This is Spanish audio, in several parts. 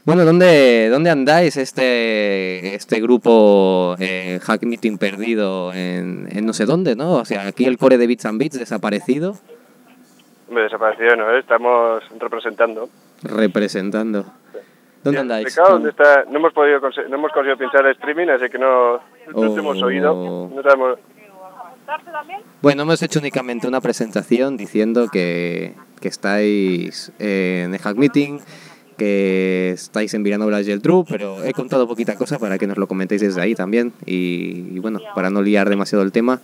Bueno, ¿dónde andáis este grupo Hack Meeting perdido en no sé dónde, ¿no? O sea, aquí el core de Bits and Bits desaparecido, Me desapareció, ¿no? Estamos representando. representando. ¿Dónde ¿Y el andáis? explicado dónde está? No hemos conseguido pinchar el streaming, así que no te hemos oído. No sabemos. Bueno, hemos hecho únicamente una presentación diciendo que estáis en el Hack Meeting, que estáis en Villanueva y el True, pero he contado poquita cosa para que nos lo comentéis desde ahí también y bueno, para no liar demasiado el tema.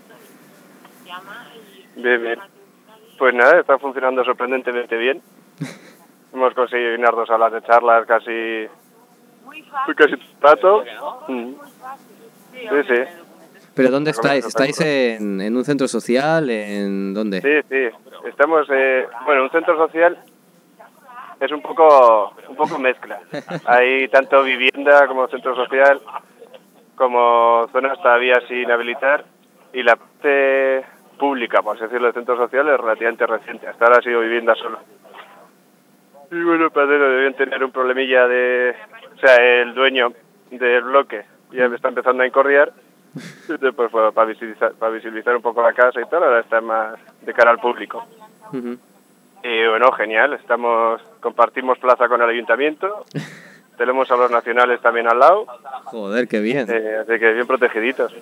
Bien, bien. Pues nada, está funcionando sorprendentemente bien. Hemos conseguido llenar 2 salas de charlas casi rato. Sí, sí. ¿Pero dónde estáis? ¿Estáis en un centro social? ¿En dónde? Sí, sí. Estamos, bueno, un centro social es un poco mezcla. Hay tanto vivienda como centro social, como zonas todavía sin habilitar, y la parte pública, por así decirlo, del centro social es relativamente reciente. Hasta ahora ha sido vivienda solo. Y bueno, parece que deben tener un problemilla o sea, el dueño del bloque ya está empezando a incordiar. Pues para visibilizar un poco la casa y tal, ahora está más de cara al público. Y bueno, genial, compartimos plaza con el ayuntamiento, tenemos a los nacionales también al lado. Joder, qué bien. Así que bien protegiditos.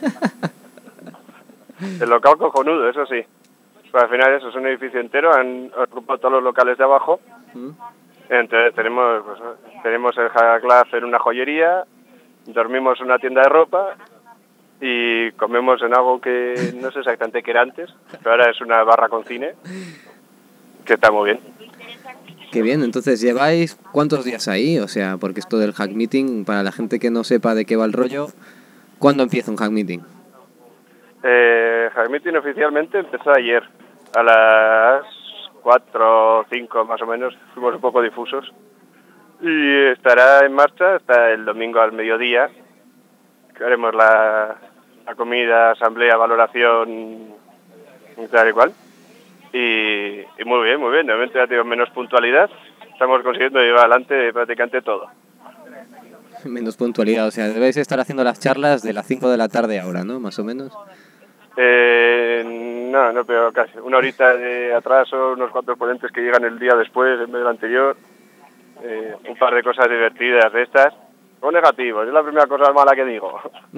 El local cojonudo, eso sí. Pero al final eso es un edificio entero, han ocupado todos los locales de abajo. Entonces tenemos el Hack Lab en una joyería, dormimos en una tienda de ropa y comemos en algo que no sé exactamente qué era antes, pero ahora es una barra con cine, que está muy bien. Qué bien, entonces ¿lleváis cuántos días ahí? O sea, porque esto del Hack Meeting, para la gente que no sepa de qué va el rollo, ¿cuándo empieza un Hack Meeting? Hack Meeting oficialmente empezó ayer, a las 4 o 5 más o menos, fuimos un poco difusos. Y estará en marcha hasta el domingo al mediodía, que haremos la comida, asamblea, valoración y tal y cual. Y muy bien, muy bien. De momento ya tengo menos puntualidad. Estamos consiguiendo llevar adelante prácticamente todo. Menos puntualidad, o sea, debéis estar haciendo las charlas de las 5 de la tarde ahora, ¿no? Más o menos. No, pero casi. Una horita de atraso, unos cuantos ponentes que llegan el día después en vez del anterior. Un par de cosas divertidas de estas. O negativos, es la primera cosa mala que digo.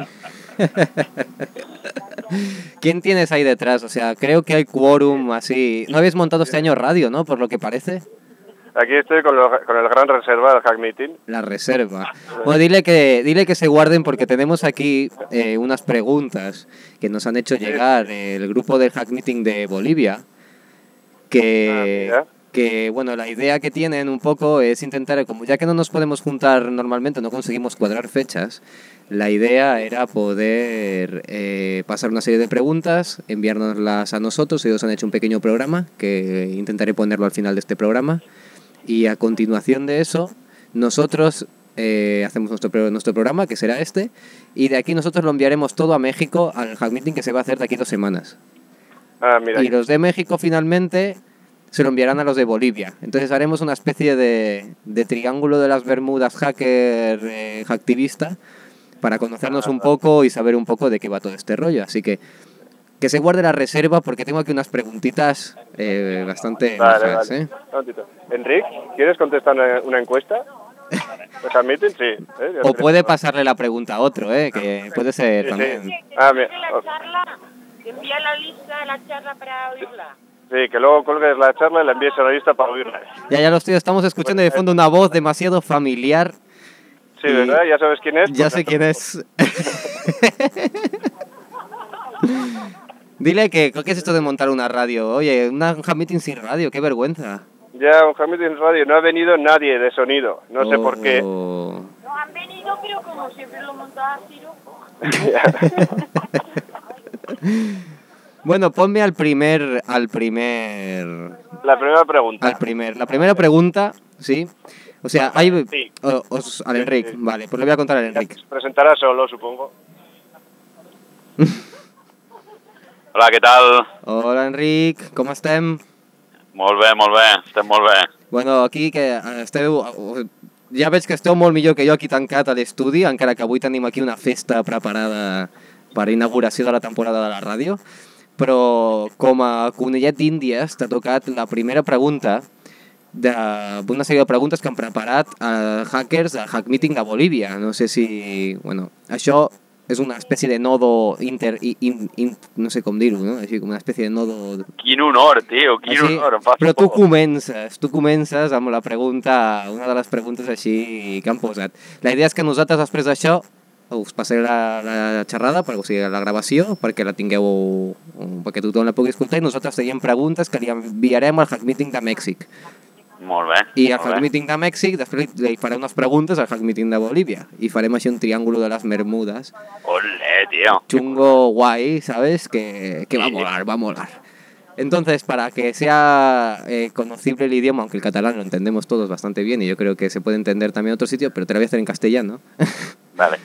¿Quién tienes ahí detrás? O sea, creo que hay quórum así. ¿No habéis montado este año radio, no? Por lo que parece. Aquí estoy con el gran reserva del Hack Meeting. La reserva. Bueno, dile que se guarden porque tenemos aquí unas preguntas que nos han hecho llegar el grupo del Hack Meeting de Bolivia. Que bueno, la idea que tienen un poco es intentar, como ya que no nos podemos juntar normalmente, no conseguimos cuadrar fechas, la idea era poder pasar una serie de preguntas, enviárnoslas a nosotros. Ellos han hecho un pequeño programa que intentaré ponerlo al final de este programa. Y a continuación de eso, nosotros hacemos nuestro programa, que será este, y de aquí nosotros lo enviaremos todo a México, al Hack Meeting que se va a hacer de aquí 2 semanas. Y los de México finalmente se lo enviarán a los de Bolivia. Entonces haremos una especie de triángulo de las Bermudas hacker, hacktivista, para conocernos un poco y saber un poco de qué va todo este rollo. Así que se guarde la reserva porque tengo aquí unas preguntitas bastante majas, Vale. Enrique, ¿quieres contestar una encuesta? ¿Los admiten? Sí. O puede pasarle la pregunta a otro, que puede ser también. Envía la lista de la charla para oírla. Sí, que luego colgues la charla y la envíes a la lista para oírla. Ya lo estoy, estamos escuchando de fondo una voz demasiado familiar. Sí, ¿verdad? ¿Ya sabes quién es? Ya sé quién es. Dile ¿qué es esto de montar una radio? Oye, un Hack Meeting sin radio, qué vergüenza. Ya, un Hack Meeting sin radio, no ha venido nadie de sonido, no sé por qué. No han venido, pero como siempre lo montaba Ciro. Bueno, ponme al primer... La primera pregunta. La primera pregunta, sí. O sea, hay... Sí. Al Enrique, sí. Vale, pues le voy a contar al Enrique. Se presentará solo, supongo. Hola, què tal? Hola, Enric, com estem? Molt bé, estem molt bé. Bueno, aquí que esteu... ja veig que esteu molt millor que jo aquí tancat a l'estudi, encara que avui tenim aquí una festa preparada per inauguració de la temporada de la ràdio, però com a conillet d'Índies t'ha tocat la primera pregunta d'una sèrie de preguntes que han preparat hackers al Hack Meeting de Bolívia. No sé si... Bueno, això és una espècie de nodo no sé com dir-ho, no? Així com una espècie de nodo... Quin honor, tio, quin honor. Però tu comences amb la pregunta, una de les preguntes així que han posat. La idea és que nosaltres després d'això us passaré la xerrada, o sigui, la gravació, perquè la tingueu, perquè tothom la pugui escoltar, i nosaltres tenim preguntes que li enviarem al Hack Meeting de Mèxic. Molt bé. I al Hack Meeting de Mèxic després li faré unas preguntas al Hack Meeting de Bolivia y faremos así un triángulo de las Bermudas. Olé, tío. Chungo, guay, ¿sabes? Que va a molar, va a molar. Entonces, para que sea conocible el idioma, aunque el catalán lo entendemos todos bastante bien y yo creo que se puede entender también en otro sitio, pero te la voy a hacer en castellano. Vale.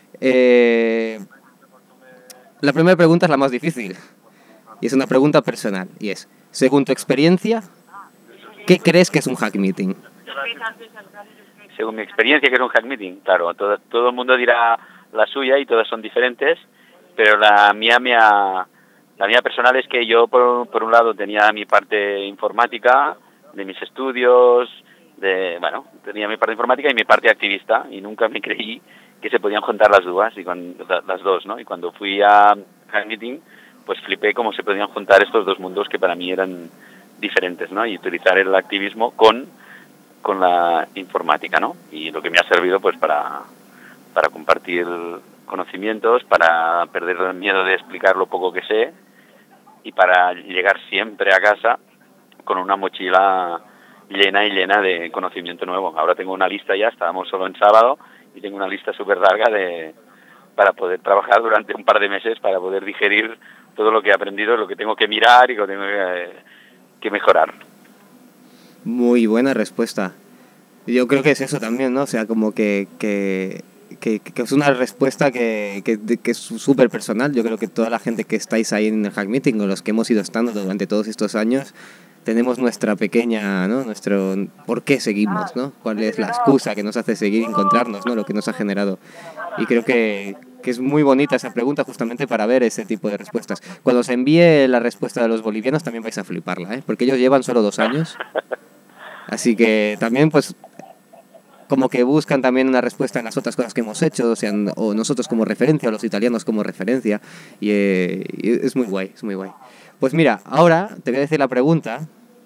La primera pregunta es la más difícil y es una pregunta personal y es, según tu experiencia, ¿qué crees que es un hack meeting? Según mi experiencia, ¿qué es un hack meeting? Claro, todo el mundo dirá la suya y todas son diferentes, pero la mía personal es que yo, por un lado, tenía mi parte informática, de mis estudios, tenía mi parte informática y mi parte activista, y nunca me creí que se podían juntar las dos, ¿no? Y cuando fui a hack meeting, pues flipé cómo se podían juntar estos dos mundos que para mí eran diferentes, ¿no? Y utilizar el activismo con la informática, ¿no? Y lo que me ha servido pues para compartir conocimientos, para perder el miedo de explicar lo poco que sé y para llegar siempre a casa con una mochila llena de conocimiento nuevo. Ahora tengo una lista ya, estábamos solo en sábado y tengo una lista súper larga para poder trabajar durante un par de meses para poder digerir todo lo que he aprendido, lo que tengo que mirar y lo que tengo que mejorar. Muy buena respuesta. Yo creo que es eso también, ¿no? O sea, como que es una respuesta que es súper personal. Yo creo que toda la gente que estáis ahí en el Hack Meeting o los que hemos ido estando durante todos estos años tenemos nuestra pequeña, ¿no? Nuestro por qué seguimos, ¿no? Cuál es la excusa que nos hace seguir y encontrarnos, ¿no? Lo que nos ha generado. Y creo que es muy bonita esa pregunta justamente para ver ese tipo de respuestas. Cuando os envíe la respuesta de los bolivianos también vais a fliparla, ¿eh? Porque ellos llevan solo 2 años. Así que también, pues, como que buscan también una respuesta en las otras cosas que hemos hecho, o nosotros como referencia, o los italianos como referencia. Y es muy guay, es muy guay. Pues mira, ahora te voy a decir la pregunta.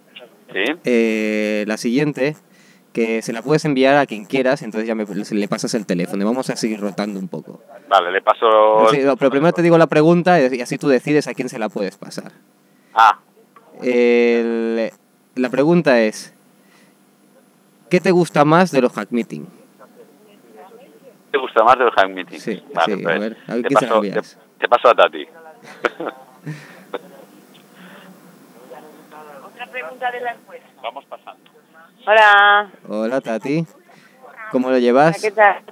¿Sí? La siguiente, que se la puedes enviar a quien quieras, entonces ya le pasas el teléfono y vamos a seguir rotando un poco. Vale, le paso... Sí, pero primero te digo la pregunta y así tú decides a quién se la puedes pasar. La pregunta es, ¿qué te gusta más de los hack meeting? ¿Te gusta más de los hack meeting? Sí, vale, sí, pues, a ver ¿quién se la envías? Te paso a Tati. Otra pregunta de la encuesta. Vamos pasando. Hola. Hola, Tati. ¿Cómo lo llevas? ¿Qué tal?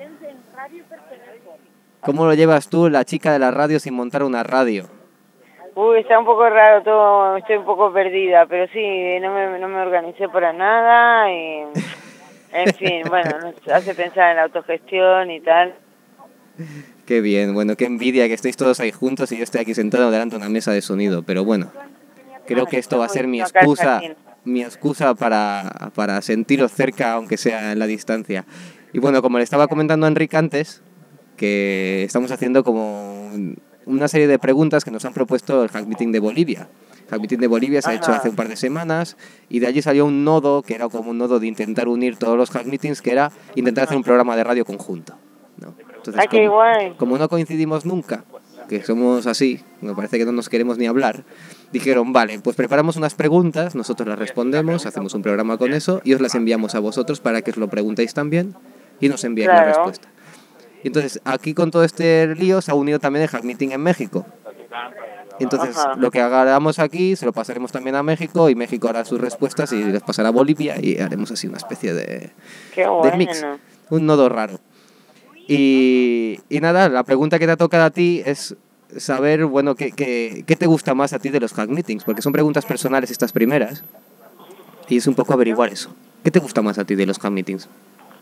¿Cómo lo llevas tú, la chica de la radio, sin montar una radio? Uy, está un poco raro todo, estoy un poco perdida, pero sí, no me organicé para nada y, en fin, bueno, nos hace pensar en la autogestión y tal. Qué bien, bueno, qué envidia que estéis todos ahí juntos y yo estoy aquí sentado delante de una mesa de sonido, pero bueno, creo que esto va a ser mi excusa para sentiros cerca, aunque sea en la distancia. Y bueno, como le estaba comentando a Enrique antes, que estamos haciendo como una serie de preguntas que nos han propuesto el Hack Meeting de Bolivia. El Hack Meeting de Bolivia se ha hecho hace un par de semanas y de allí salió un nodo, que era como un nodo de intentar unir todos los Hack Meetings, que era intentar hacer un programa de radio conjunto, ¿no? Entonces, qué guay. Como no coincidimos nunca, que somos así, me parece que no nos queremos ni hablar, dijeron, vale, pues preparamos unas preguntas, nosotros las respondemos, hacemos un programa con eso y os las enviamos a vosotros para que os lo preguntéis también y nos enviéis la respuesta. Y entonces, aquí con todo este lío se ha unido también el Hack Meeting en México. Entonces, lo que hagamos aquí se lo pasaremos también a México y México hará sus respuestas y les pasará a Bolivia y haremos así una especie de mix, un nodo raro. Y nada, la pregunta que te ha tocado a ti es saber, bueno, ¿qué te gusta más a ti de los Hack Meetings? Porque son preguntas personales estas primeras y es un poco averiguar eso. ¿Qué te gusta más a ti de los Hack Meetings?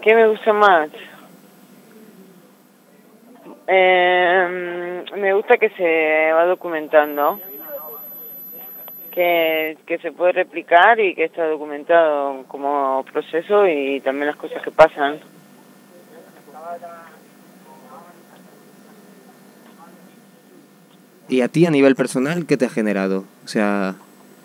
¿Qué me gusta más? Me gusta que se va documentando, que se puede replicar y que está documentado como proceso y también las cosas que pasan. ¿Y a ti a nivel personal qué te ha generado? O sea,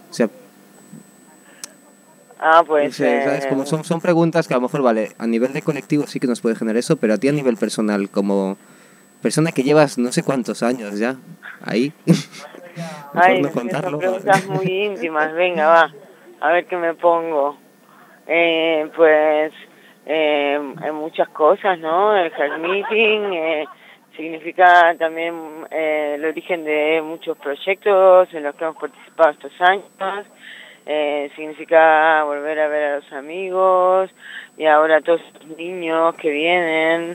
Pues... ¿sabes? Como son preguntas que a lo mejor, vale, a nivel de colectivo sí que nos puede generar eso, pero a ti a nivel personal, como persona que llevas no sé cuántos años ya ahí, mejor Ay, no no sé, son contarlo. preguntas muy íntimas. Venga, va, a ver qué me pongo. Pues en muchas cosas, ¿no? El Hack Meeting significa también el origen de muchos proyectos en los que hemos participado estos años. Significa volver a ver a los amigos y ahora todos los niños que vienen.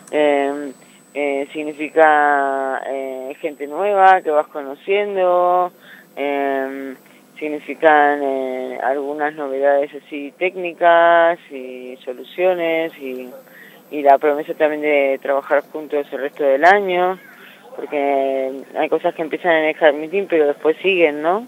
Significa gente nueva que vas conociendo. Significan algunas novedades así técnicas y soluciones y la promesa también de trabajar juntos el resto del año, porque hay cosas que empiezan en el Hack Meeting pero después siguen, ¿no?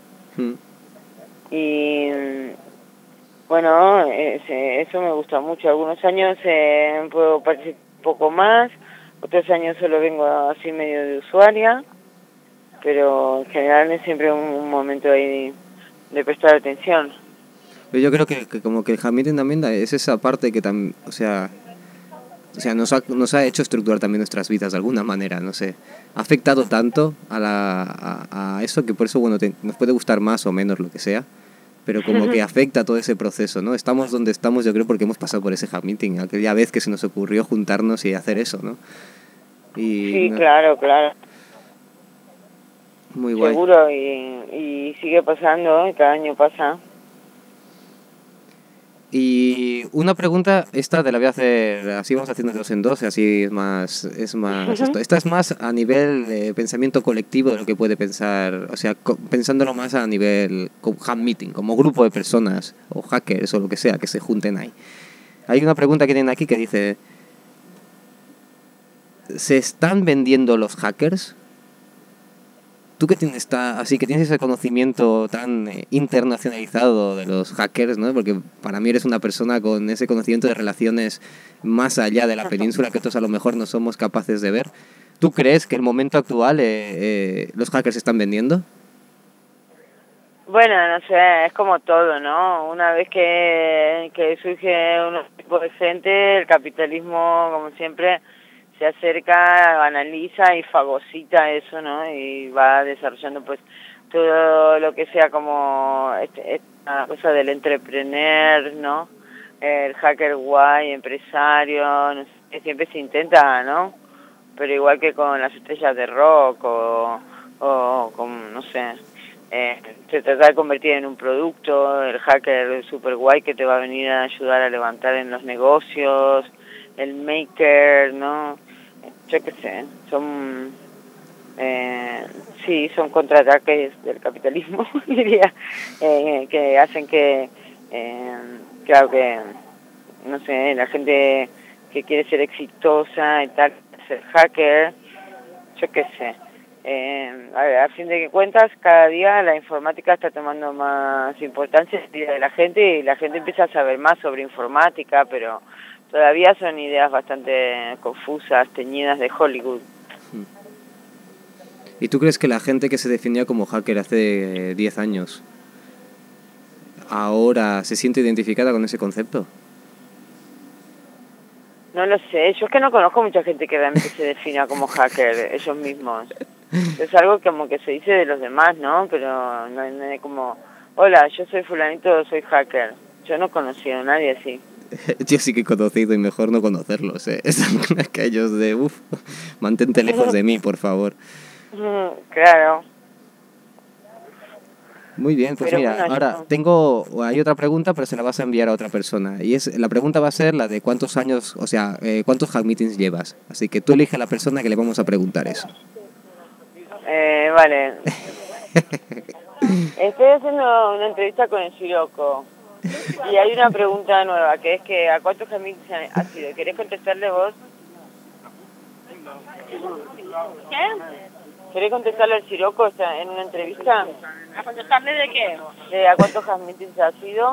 Y bueno, eso me gusta mucho. Algunos años puedo participar un poco más, otros años solo vengo así medio de usuaria, pero en general es siempre un momento ahí de prestar atención. Pero yo creo que como que el Hack Meeting también es esa parte que también, o sea, nos ha hecho estructurar también nuestras vidas de alguna manera, no sé. Ha afectado tanto a eso que por eso, bueno, nos puede gustar más o menos lo que sea, pero como que afecta todo ese proceso, ¿no? Estamos donde estamos, yo creo, porque hemos pasado por ese Hack Meeting, aquella vez que se nos ocurrió juntarnos y hacer eso, ¿no? Y, sí, no, claro. muy guay. Seguro, y sigue pasando, cada año pasa. Y una pregunta, esta te la voy a hacer, así vamos haciendo de dos en dos, así es más esta es más a nivel de pensamiento colectivo de lo que puede pensar, o sea, pensándolo más a nivel Hack Meeting, como grupo de personas, o hackers, o lo que sea, que se junten ahí. Hay una pregunta que tienen aquí que dice, ¿se están vendiendo los hackers? Tú que tienes, así que tienes ese conocimiento tan internacionalizado de los hackers, ¿no? Porque para mí eres una persona con ese conocimiento de relaciones más allá de la península que otros a lo mejor no somos capaces de ver. ¿Tú crees que el momento actual los hackers se están vendiendo? Bueno, no sé, es como todo, ¿no? Una vez que surge un tipo de gente, el capitalismo, como siempre, se acerca, analiza y fagocita eso, ¿no? Y va desarrollando pues todo lo que sea como esta cosa del entrepreneur, ¿no? El hacker guay, empresario, no sé, siempre se intenta, ¿no? Pero igual que con las estrellas de rock o con, no sé, se trata de convertir en un producto, el hacker super guay que te va a venir a ayudar a levantar en los negocios, el maker, ¿no? Yo qué sé, son son contraataques del capitalismo, diría, que hacen que, claro que, no sé, la gente que quiere ser exitosa y tal, ser hacker, yo qué sé. A fin de cuentas, cada día la informática está tomando más importancia en la vida de la gente y la gente empieza a saber más sobre informática, pero todavía son ideas bastante confusas, teñidas de Hollywood. ¿Y tú crees que la gente que se definía como hacker hace 10 años ahora se siente identificada con ese concepto? No lo sé, yo es que no conozco mucha gente que realmente se defina como hacker ellos mismos. Es algo como que se dice de los demás, ¿no? Pero no es como, hola, yo soy fulanito, soy hacker. Yo no he conocido a nadie así. Yo sí que he conocido y mejor no conocerlos, ¿eh? Están aquellos de, mantente lejos de mí, por favor. Claro. Muy bien, pues Pero mira, bueno, ahora hay otra pregunta, pero se la vas a enviar a otra persona. Y la pregunta va a ser la de cuántos años, o sea, cuántos hack meetings llevas. Así que tú elige a la persona que le vamos a preguntar eso. Vale. Estoy haciendo una entrevista con el Siroco. Y hay una pregunta nueva, que es que ¿a cuántos caminos ha sido? ¿Querés contestarle vos? ¿Qué? ¿Querés contestarle al Siroco en una entrevista? ¿A contestarle de qué? ¿A cuántos meetings ha sido?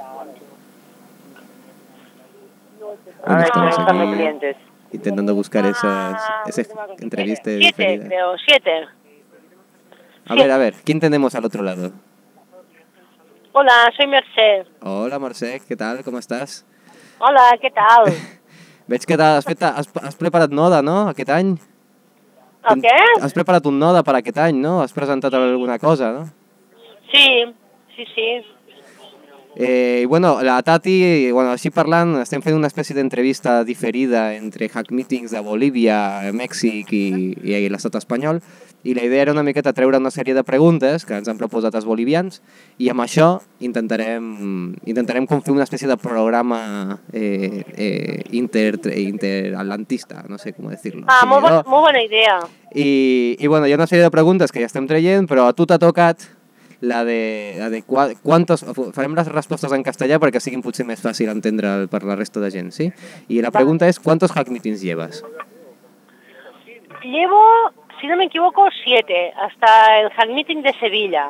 A Bueno, ver, estamos entrevistando aquí clientes. intentando buscar esas entrevistas 7, diferidas. creo, 7. A ver, ¿quién tenemos al otro lado? Hola, soy Mercè. Hola, Mercè, què tal? Com estàs? Hola, què tal? Veig que has preparat Noda, no?, aquest any. El què? Has preparat un Noda per aquest any, no? Has presentat alguna cosa, no? Sí, sí, sí. I bueno, la Tati, bueno, així parlant, estem fent una espècie d'entrevista diferida entre hack meetings de Bolívia, Mèxic i l'estat espanyol, i la idea era una miqueta treure una sèrie de preguntes que ens han proposat els bolivians, i amb això intentarem com fer una espècie de programa interatlantista, no sé com dir-lo. Ah, molt bona idea. I bueno, hi ha una sèrie de preguntes que ja estem traient, però a tu t'ha tocat la de quantos... Farem les respostes en castellà perquè siguin potser més fàcil entendre per la resta de gent, ¿sí? Y la pregunta es, ¿cuántos hack meetings llevas? Llevo, si no me equivoco, 7, hasta el hack meeting de Sevilla.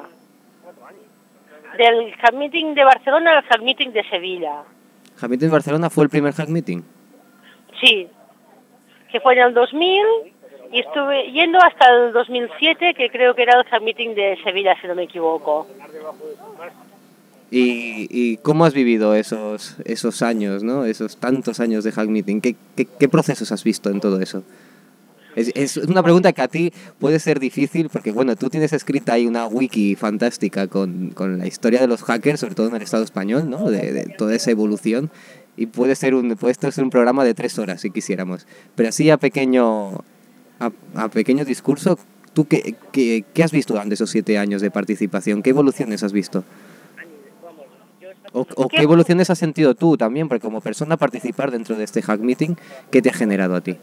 Del hack meeting de Barcelona al hack meeting de Sevilla. ¿Hack meeting de Barcelona fue el primer hack meeting? Sí, que fue en el 2000... Y estuve yendo hasta el 2007, que creo que era el hack meeting de Sevilla, si no me equivoco. ¿Y cómo has vivido esos años, ¿no? Esos tantos años de hack meeting? ¿Qué procesos has visto en todo eso? Es una pregunta que a ti puede ser difícil porque, bueno, tú tienes escrita ahí una wiki fantástica con la historia de los hackers, sobre todo en el Estado español, ¿no? De toda esa evolución. Y puede ser un programa de 3 horas, si quisiéramos. Pero así a pequeño discurso, ¿tú qué has visto durante esos 7 años de participación? ¿Qué evoluciones has visto? ¿O qué evoluciones has sentido tú también? Porque como persona participar dentro de este hack meeting, ¿qué te ha generado a ti?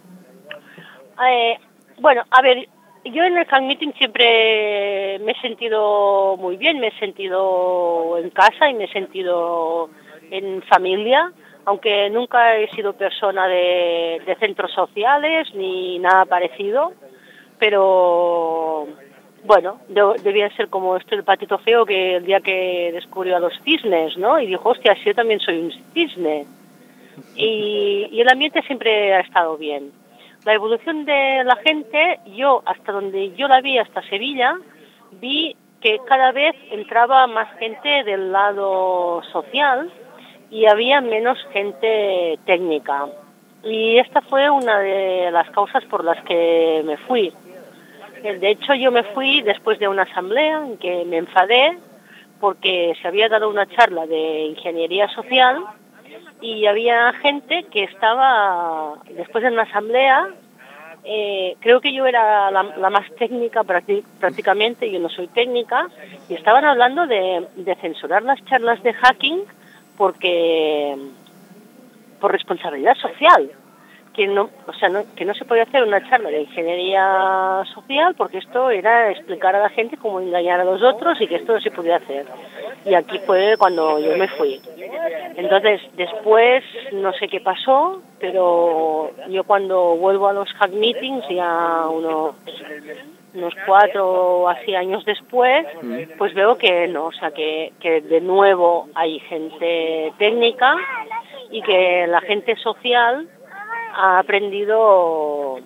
Bueno, a ver, yo en el hack meeting siempre me he sentido muy bien, me he sentido en casa y me he sentido en familia, aunque nunca he sido persona de centros sociales ni nada parecido, pero bueno, debía ser como el patito feo que el día que descubrió a los cisnes, ¿no? Y dijo, hostia, si yo también soy un cisne. Y el ambiente siempre ha estado bien. La evolución de la gente, yo hasta donde yo la vi, hasta Sevilla, vi que cada vez entraba más gente del lado social y había menos gente técnica. Y esta fue una de las causas por las que me fui. De hecho, yo me fui después de una asamblea en que me enfadé porque se había dado una charla de ingeniería social y había gente que estaba, después de una asamblea, creo que yo era la más técnica prácticamente, yo no soy técnica, y estaban hablando de censurar las charlas de hacking porque por responsabilidad social, que no se podía hacer una charla de ingeniería social porque esto era explicar a la gente cómo engañar a los otros y que esto no se podía hacer. Y aquí fue cuando yo me fui. Entonces, después no sé qué pasó, pero yo cuando vuelvo a los hack meetings ya unos 4 o así años después, pues veo que no, o sea, que de nuevo hay gente técnica y que la gente social ha aprendido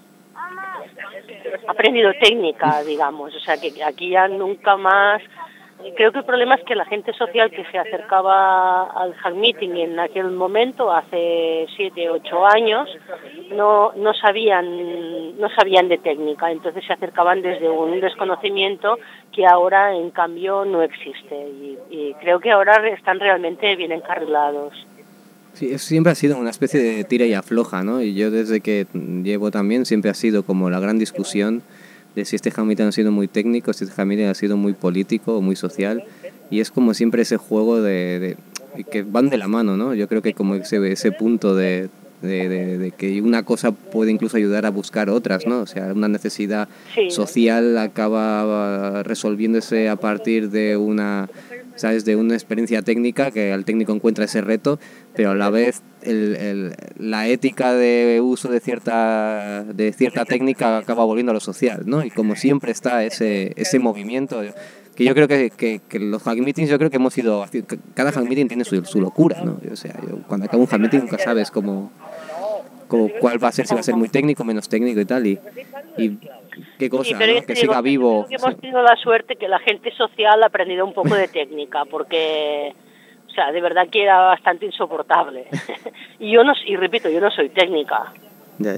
técnica, digamos, o sea, que aquí ya nunca más. Creo que el problema es que la gente social que se acercaba al hack meeting en aquel momento, hace 7, 8 años, no sabían de técnica, entonces se acercaban desde un desconocimiento que ahora en cambio no existe y creo que ahora están realmente bien encarrilados. Sí, eso siempre ha sido una especie de tira y afloja, ¿no? Y yo desde que llevo también siempre ha sido como la gran discusión de si este hack meeting ha sido muy técnico, si este hack meeting ha sido muy político o muy social, y es como siempre ese juego de que van de la mano, ¿no? Yo creo que como ese punto de que una cosa puede incluso ayudar a buscar otras, ¿no? O sea, una necesidad social acaba resolviéndose a partir de una ¿sabes? De una experiencia técnica, que el técnico encuentra ese reto, pero a la vez la ética de uso de cierta técnica acaba volviendo a lo social, ¿no? Y como siempre está ese movimiento, que yo creo que los hack meetings, yo creo que hemos ido, cada hack meeting tiene su locura, ¿no? O sea, cuando acabo un hack meeting nunca sabes cuál va a ser, si va a ser muy técnico, menos técnico y tal, y qué cosa, sí, pero ¿no? Que siga vivo. Creo que hemos tenido la suerte que la gente social ha aprendido un poco de técnica, porque, o sea, de verdad que era bastante insoportable. y repito, yo no soy técnica. Ya.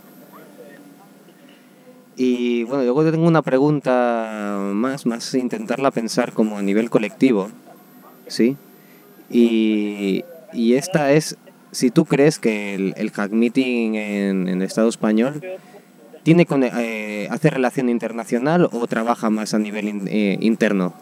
Y bueno, luego tengo una pregunta más intentarla pensar como a nivel colectivo, ¿sí? Y esta es, si tú crees que el hack meeting en el Estado español hace relación internacional o trabaja más a nivel interno.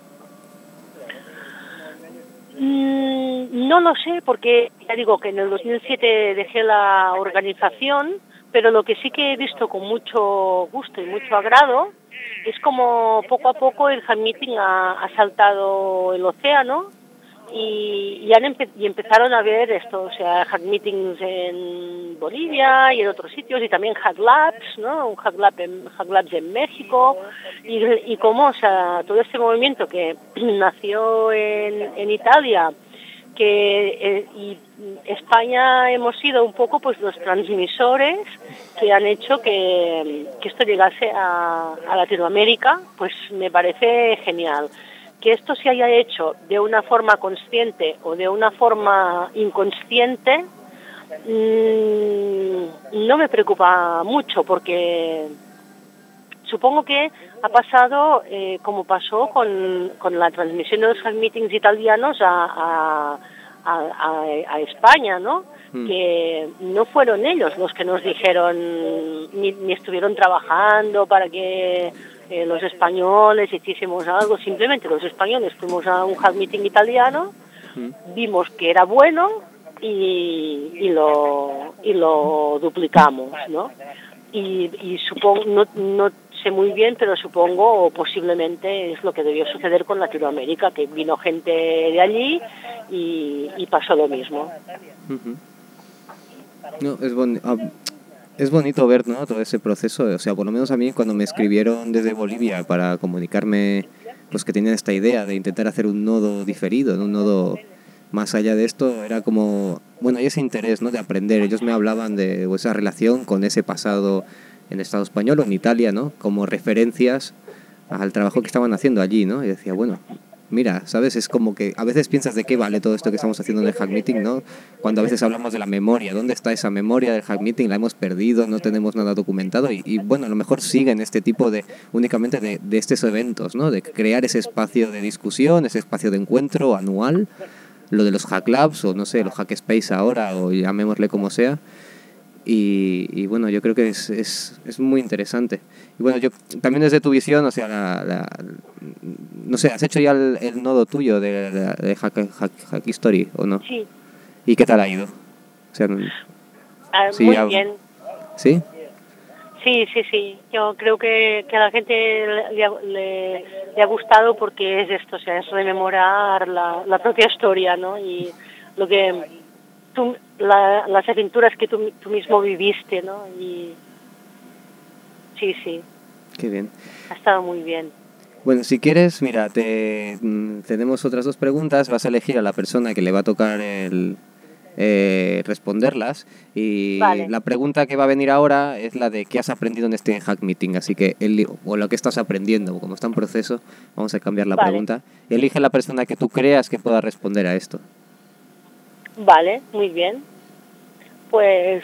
No lo sé, porque ya digo que en el 2007 dejé la organización, pero lo que sí que he visto con mucho gusto y mucho agrado es como poco a poco el hack meeting ha saltado el océano y empezaron a ver esto, o sea, hack meetings en Bolivia y en otros sitios, y también hack labs, ¿no? Un hack labs en México, y como, o sea, todo este movimiento que nació en Italia, y España hemos sido un poco pues los transmisores que han hecho que esto llegase a Latinoamérica, pues me parece genial. Que esto se haya hecho de una forma consciente o de una forma inconsciente no me preocupa mucho, porque supongo que ha pasado como pasó con la transmisión de los hack meetings italianos a España, ¿no? Que no fueron ellos los que nos dijeron ni estuvieron trabajando para que los españoles hiciésemos algo. Simplemente los españoles fuimos a un hack meeting italiano, vimos que era bueno y lo duplicamos, ¿no? Y supongo, no sé muy bien, pero supongo, o posiblemente es lo que debió suceder con Latinoamérica, que vino gente de allí y pasó lo mismo. No, es bonito ver, ¿no?, todo ese proceso. O sea, por lo menos a mí, cuando me escribieron desde Bolivia para comunicarme, pues que tenían esta idea de intentar hacer un nodo diferido, ¿no?, un nodo más allá de esto, era como, bueno, hay ese interés, ¿no?, de aprender. Ellos me hablaban de esa relación con ese pasado en el Estado español o en Italia, ¿no?, como referencias al trabajo que estaban haciendo allí, ¿no? Y decía, bueno, mira, ¿sabes? Es como que a veces piensas de qué vale todo esto que estamos haciendo en el hack meeting, ¿no? Cuando a veces hablamos de la memoria, ¿dónde está esa memoria del hack meeting? La hemos perdido, no tenemos nada documentado y bueno, a lo mejor siguen este tipo únicamente de estos eventos, ¿no? De crear ese espacio de discusión, ese espacio de encuentro anual, lo de los hack labs o no sé, los hack space ahora o llamémosle como sea. Y bueno, yo creo que es muy interesante. Y bueno, yo también desde tu visión, o sea, no sé, ¿has hecho ya el nodo tuyo de hack History o no? Sí. ¿Y qué tal ha ido? O sea, sí, muy bien. ¿Sí? Sí. Yo creo que a la gente le ha gustado, porque es esto, o sea, es rememorar la propia historia, ¿no? Y lo que las aventuras que tú mismo viviste, ¿no? Y sí. Qué bien. Ha estado muy bien. Bueno, si quieres, mira, tenemos otras dos preguntas. Vas a elegir a la persona que le va a tocar responderlas. Y vale. La pregunta que va a venir ahora es la de qué has aprendido en este hack meeting. Así que, o lo que estás aprendiendo, como está en proceso, vamos a cambiar la pregunta. Elige la persona que tú creas que pueda responder a esto. Vale, muy bien. Pues,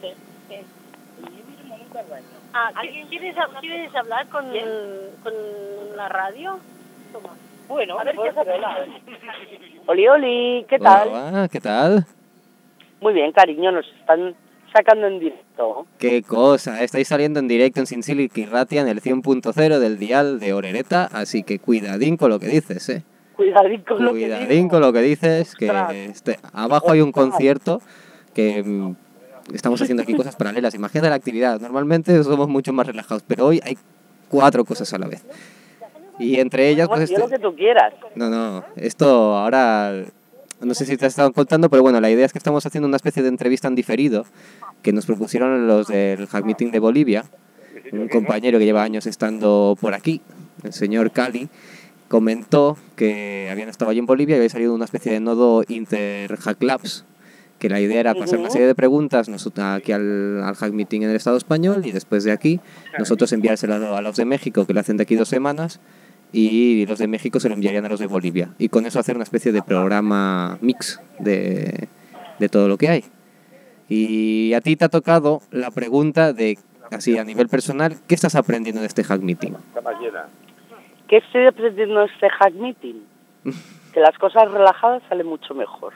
¿quieres hablar con la radio? Bueno, a ver qué hablar. Oli, ¿qué tal? Hola, ¿qué tal? Muy bien, cariño, nos están sacando en directo. Qué cosa, estáis saliendo en directo en Sincilic y Ratia en el 100.0 del dial de Orereta, así que cuidadín con lo que dices, ¿eh? Cuidadín con lo que dices, que abajo hay un concierto que estamos haciendo aquí cosas paralelas. Imagínate la actividad, normalmente somos mucho más relajados, pero hoy hay 4 cosas a la vez. Y entre ellas, Bueno, pues yo lo que tú quieras. No, esto ahora, no sé si te estaban contando, pero bueno, la idea es que estamos haciendo una especie de entrevista en diferido que nos propusieron los del Hack Meeting de Bolivia, un compañero que lleva años estando por aquí, el señor Cali, comentó que habían estado allí en Bolivia y había salido una especie de nodo Inter-Hack Labs, que la idea era pasar una serie de preguntas aquí al Hack Meeting en el Estado español y después de aquí nosotros enviárselo a los de México, que lo hacen de aquí 2 semanas, y los de México se lo enviarían a los de Bolivia. Y con eso hacer una especie de programa mix de todo lo que hay. Y a ti te ha tocado la pregunta de, así a nivel personal, ¿qué estás aprendiendo de este Hack Meeting? ¿Qué estoy aprendiendo de este Hack Meeting? Que las cosas relajadas salen mucho mejor.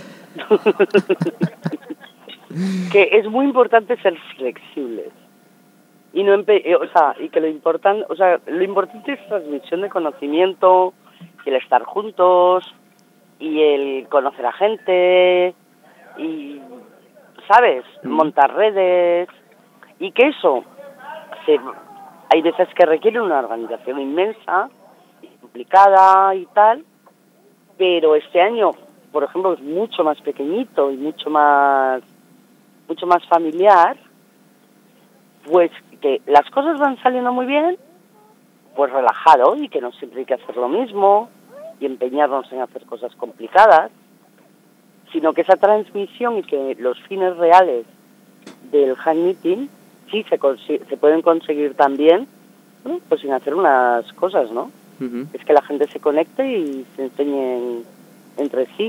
Que es muy importante ser flexibles. Y no y que lo importante es transmisión de conocimiento, y el estar juntos, y el conocer a gente, y, ¿sabes? Montar redes, y que eso hay veces que requiere una organización inmensa, complicada y tal, pero este año, por ejemplo, es mucho más pequeñito y mucho más familiar, pues que las cosas van saliendo muy bien, pues relajado, y que no siempre hay que hacer lo mismo y empeñarnos en hacer cosas complicadas, sino que esa transmisión y que los fines reales del Hack Meeting sí se pueden conseguir también, bueno, pues sin hacer unas cosas, ¿no? Uh-huh. Es que la gente se conecte y se enseñen entre sí.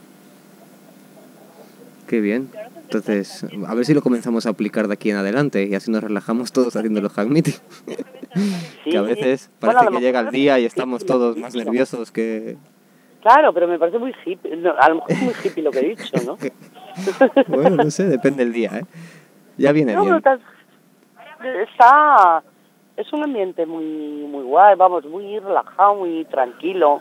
Qué bien. Entonces, a ver si lo comenzamos a aplicar de aquí en adelante y así nos relajamos todos haciendo los Hack Meeting. Sí. Que a veces parece que llega el día y estamos todos más nerviosos que... Claro, pero me parece muy hippie. No, a lo mejor es muy hippie lo que he dicho, ¿no? Bueno, no sé, depende del día, ¿eh? Ya viene bien. Pero es un ambiente muy guay, vamos, muy relajado, muy tranquilo,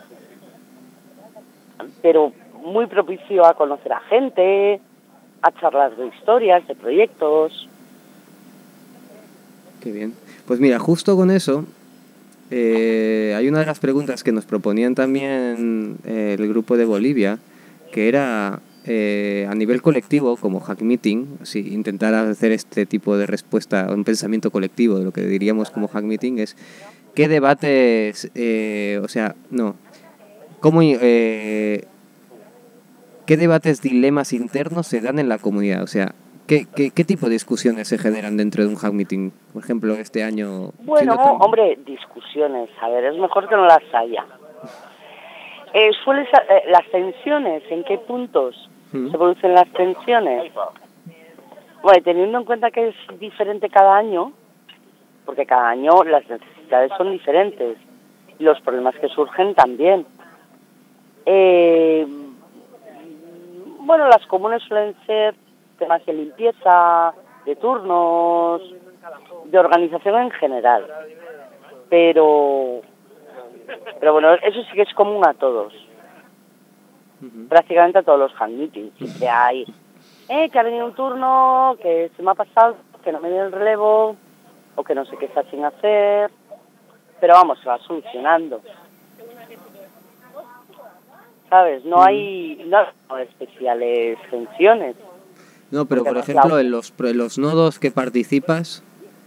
pero muy propicio a conocer a gente, a charlar de historias, de proyectos. Qué bien. Pues mira, justo con eso, hay una de las preguntas que nos proponían también el grupo de Bolivia, que era a nivel colectivo, como Hack Meeting, así, intentar hacer este tipo de respuesta, un pensamiento colectivo de lo que diríamos como Hack Meeting, es qué debates, qué debates, dilemas internos se dan en la comunidad, o sea, ¿qué tipo de discusiones se generan dentro de un Hack Meeting? Por ejemplo, este año... Bueno, hombre, discusiones, a ver, es mejor que no las haya. Las tensiones, ¿en qué puntos se producen las tensiones? Bueno, teniendo en cuenta que es diferente cada año, porque cada año las necesidades son diferentes, y los problemas que surgen también. Bueno, las comunes suelen ser temas de limpieza, de turnos, de organización en general. Pero bueno, eso sí que es común a todos. Prácticamente a todos los Hack Meetings. Siempre hay, que ha venido un turno, que se me ha pasado, que no me dio el relevo, o que no sé qué está sin hacer. Pero vamos, se va solucionando. ¿Sabes? No hay especiales tensiones. No, pero por ejemplo, en los nodos que participas,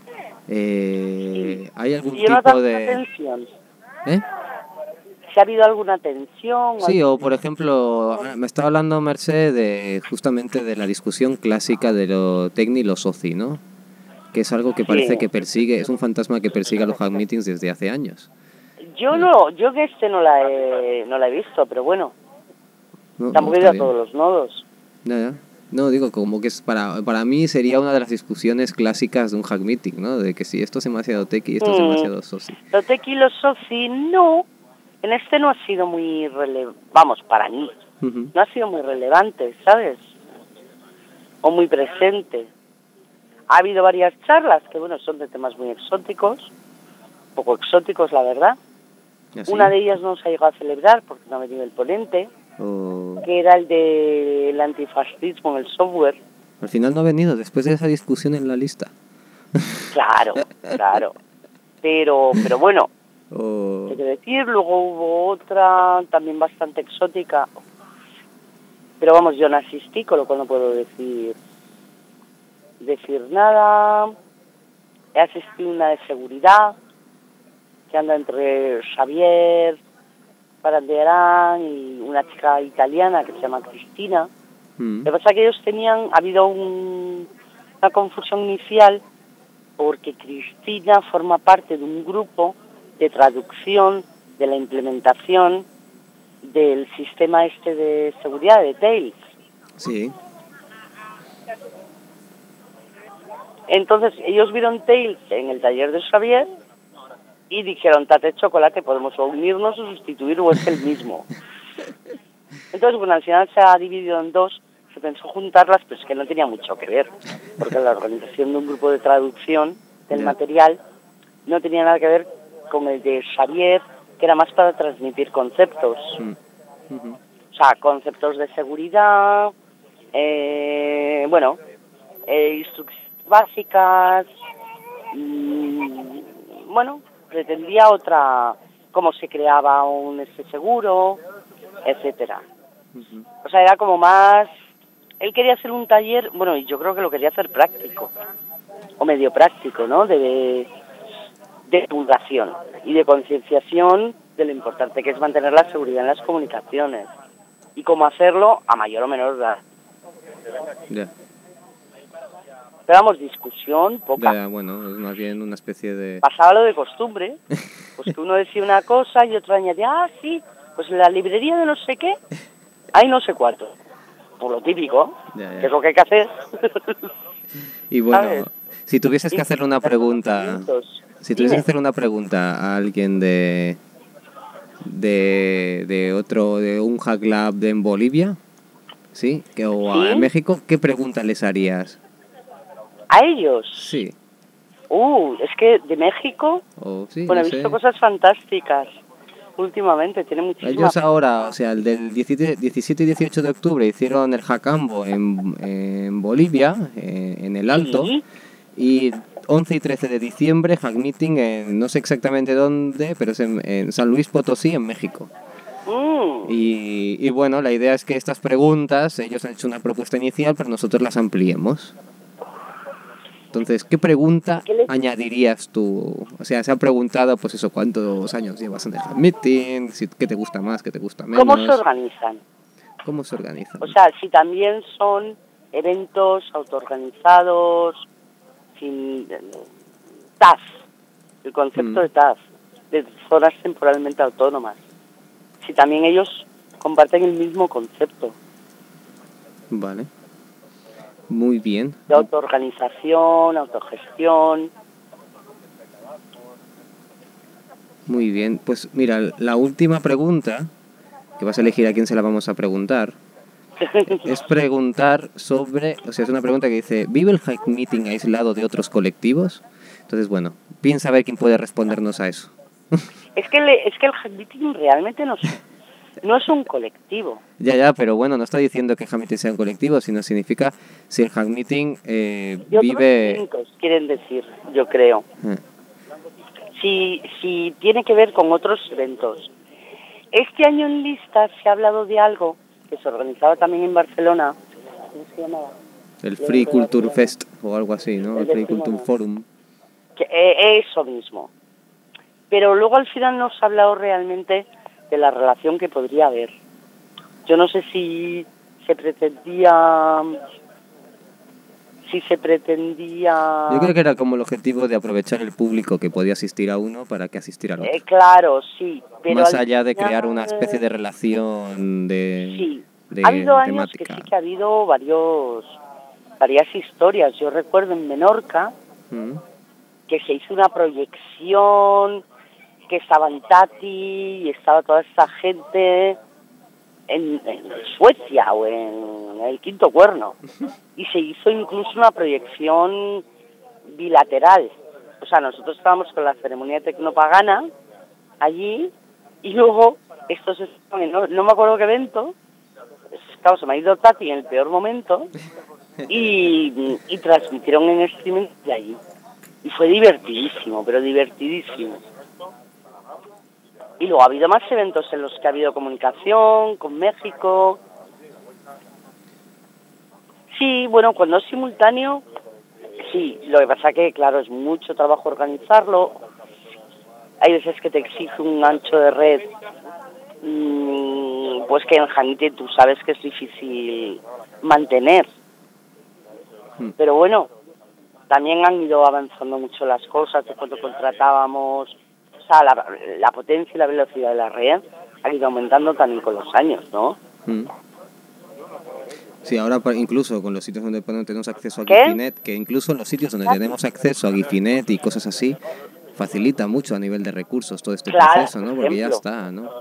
¿hay algún tipo de... tensión? ¿Eh? ¿Si ha habido alguna tensión? Sí, o por ejemplo, me estaba hablando Merced justamente de la discusión clásica de lo Tecni y lo Soci, ¿no? Que es algo que parece que persigue, es un fantasma que persigue a los Hack Meetings desde hace años. Yo que no la he visto, pero bueno, tampoco he ido a todos los nodos. No, digo, como que es para mí sería una de las discusiones clásicas de un Hack Meeting, ¿no? De que si esto es demasiado Tecni y esto es demasiado Soci. Lo Tecni y lo Soci, no. En este no ha sido muy relevante, vamos, para mí, no ha sido muy relevante, ¿sabes? O muy presente. Ha habido varias charlas que, bueno, son de temas muy exóticos, poco exóticos, la verdad. ¿Así? Una de ellas no se ha llegado a celebrar porque no ha venido el ponente, que era el del antifascismo en el software. Al final no ha venido, después de esa discusión en la lista. Claro. Pero bueno, O... hay que decir. Luego hubo otra también bastante exótica, pero vamos, yo no asistí, con lo cual no puedo decir nada. He asistido a una de seguridad, que anda entre Xavier Barandiarán y una chica italiana que se llama Cristina. Lo que pasa es que ellos ha habido una confusión inicial, porque Cristina forma parte de un grupo de traducción de la implementación del sistema este de seguridad de Tails. Sí. Entonces ellos vieron Tails en el taller de Xavier y dijeron, tate chocolate, podemos o unirnos o sustituir, o es el mismo. Entonces, bueno, al final se ha dividido en dos. Se pensó juntarlas, pero es que no tenía mucho que ver, porque la organización de un grupo de traducción del material no tenía nada que ver con el de Xavier, que era más para transmitir conceptos. O sea, conceptos de seguridad, instrucciones básicas, bueno, pretendía cómo se creaba un seguro, etcétera. O sea, era como más... Él quería hacer un taller, bueno, y yo creo que lo quería hacer práctico, o medio práctico, ¿no? De divulgación y de concienciación de lo importante que es mantener la seguridad en las comunicaciones y cómo hacerlo a mayor o menor edad. Pero vamos, discusión poca. Bueno, es más bien una especie de... Pasaba lo de costumbre, pues que uno decía una cosa y otro añadía, sí, pues en la librería de no sé qué, hay no sé cuánto. Por lo típico, que es lo que hay que hacer. Y bueno, si tuvieses que hacerle una pregunta... Si tuvieses que hacer una pregunta a alguien de un Hack Lab en Bolivia, ¿sí? O en México, ¿qué pregunta les harías? ¿A ellos? Sí. Es que de México, sí, bueno, he visto cosas fantásticas últimamente, tiene muchísimas... Ellos ahora, o sea, el del 17 y 18 de octubre hicieron el Hakambo en Bolivia, en el Alto, y 11 y 13 de diciembre Hack Meeting en no sé exactamente dónde, pero es en San Luis Potosí, en México. Y bueno, la idea es que estas preguntas, ellos han hecho una propuesta inicial, pero nosotros las ampliemos. Entonces, ¿qué pregunta añadirías tú? O sea, se han preguntado, pues eso, ¿cuántos años llevas en el Hack Meeting? ¿Qué te gusta más? ¿Qué te gusta menos? ¿Cómo se organizan? ¿Cómo se organizan? O sea, si también son eventos autoorganizados, sin TAF, el concepto de TAF, de zonas temporalmente autónomas. Si también ellos comparten el mismo concepto. Vale. Muy bien. De autoorganización, autogestión. Muy bien. Pues mira, la última pregunta, que vas a elegir a quién se la vamos a preguntar, es preguntar sobre... O sea, es una pregunta que dice, ¿vive el Hack Meeting aislado de otros colectivos? Entonces, bueno, piensa a ver quién puede respondernos a eso. Es que el Hack Meeting realmente no es un colectivo. Ya, pero bueno, no está diciendo que el Hack Meeting sea un colectivo, sino significa si el Hack Meeting vive... Eventos, quieren decir, yo creo. Si tiene que ver con otros eventos. Este año en Lista se ha hablado de algo que se organizaba también en Barcelona. ¿Cómo se llamaba? El Free Culture Fest o algo así, ¿no? El Free Culture Forum. Eso mismo. Pero luego al final no se ha hablado realmente de la relación que podría haber. Yo no sé si se pretendía... Yo creo que era como el objetivo de aprovechar el público que podía asistir a uno para que asistiera al otro. Claro, sí. Pero más allá de crear una especie de relación de ha habido años temática. Que sí que ha habido varias historias. Yo recuerdo en Menorca que se hizo una proyección, que estaban Tati y estaba toda esta gente en Suecia o en el Quinto Cuerno, y se hizo incluso una proyección bilateral. O sea, nosotros estábamos con la ceremonia tecnopagana allí, y luego estos estaban no me acuerdo qué evento, claro, se me ha ido Tati en el peor momento, y transmitieron en streaming de allí. Y fue divertidísimo, pero divertidísimo. Y luego ha habido más eventos en los que ha habido comunicación con México. Sí, bueno, cuando es simultáneo, sí. Lo que pasa que, claro, es mucho trabajo organizarlo. Hay veces que te exige un ancho de red, pues que en Hanite tú sabes que es difícil mantener. Pero bueno, también han ido avanzando mucho las cosas de cuando contratábamos. O sea, la potencia y la velocidad de la red ha ido aumentando también con los años, ¿no? Sí, ahora incluso con los sitios donde tenemos acceso a ¿Qué? Gifinet, que incluso en los sitios donde tenemos acceso a Gifinet y cosas así, facilita mucho a nivel de recursos todo este Claro, proceso, ¿no? por Porque ya ejemplo. está, ¿no?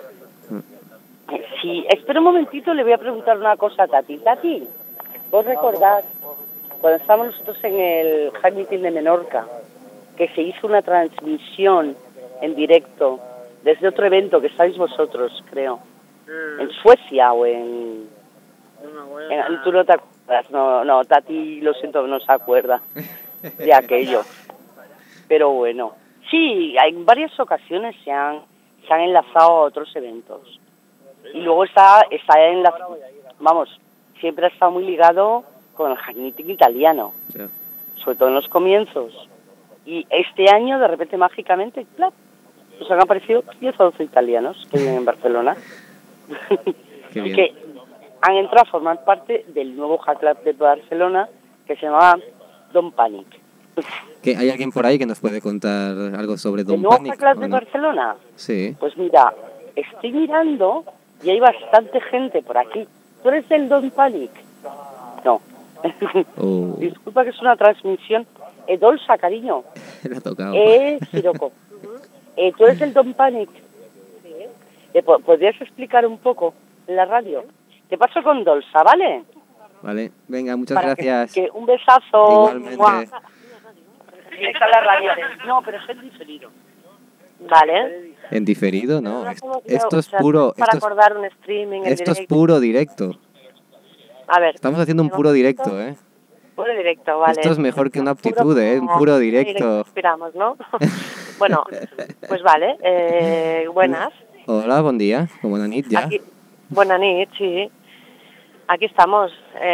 Sí, espera un momentito, le voy a preguntar una cosa a Tati. Tati, ¿vos recordás cuando estábamos nosotros en el High Meeting de Menorca, que se hizo una transmisión en directo desde otro evento que estáis vosotros, creo, en Suecia o en tú no te acuerdas? No, Tati, lo siento, no se acuerda de aquello. Pero bueno, sí, en varias ocasiones se han enlazado a otros eventos. Y luego está vamos, siempre ha estado muy ligado con el Hack Meeting italiano, sobre todo en los comienzos. Y este año, de repente, mágicamente, ¡plap!, nos han aparecido 10 o 12 italianos que viven en Barcelona. Qué bien. Que han entrado a formar parte del nuevo Hack Lab de Barcelona, que se llama Don't Panic. ¿Que hay alguien por ahí que nos puede contar algo sobre ¿El Don't nuevo Panic? Hack Lab ¿O de no? Barcelona? Sí. Pues mira, estoy mirando y hay bastante gente por aquí. ¿Tú eres el Don't Panic? No. Oh. Disculpa que es una transmisión. Dolsa, cariño. Le ha tocado. Siroco. ¿Tú eres el Don't Panic? ¿Podrías explicar un poco en la radio? Te paso con Dolsa, ¿vale? Vale, venga, muchas Para gracias. que un besazo. Igualmente. ¡Mua! Está en la radio. No, pero es en diferido. Vale. En diferido, no. No tengo que- Esto es o sea, puro. para Esto es, acordar un streaming en esto es directo. puro directo. A ver. Estamos haciendo un puro directo, ¿eh? Puro directo, vale. Esto es mejor que una Puro aptitud, ¿eh? Un como puro directo directo. inspiramos, ¿no? Bueno, pues vale. Buenas. Hola, buen día. Como buena nit ya. Aquí, buena nit, sí. Aquí estamos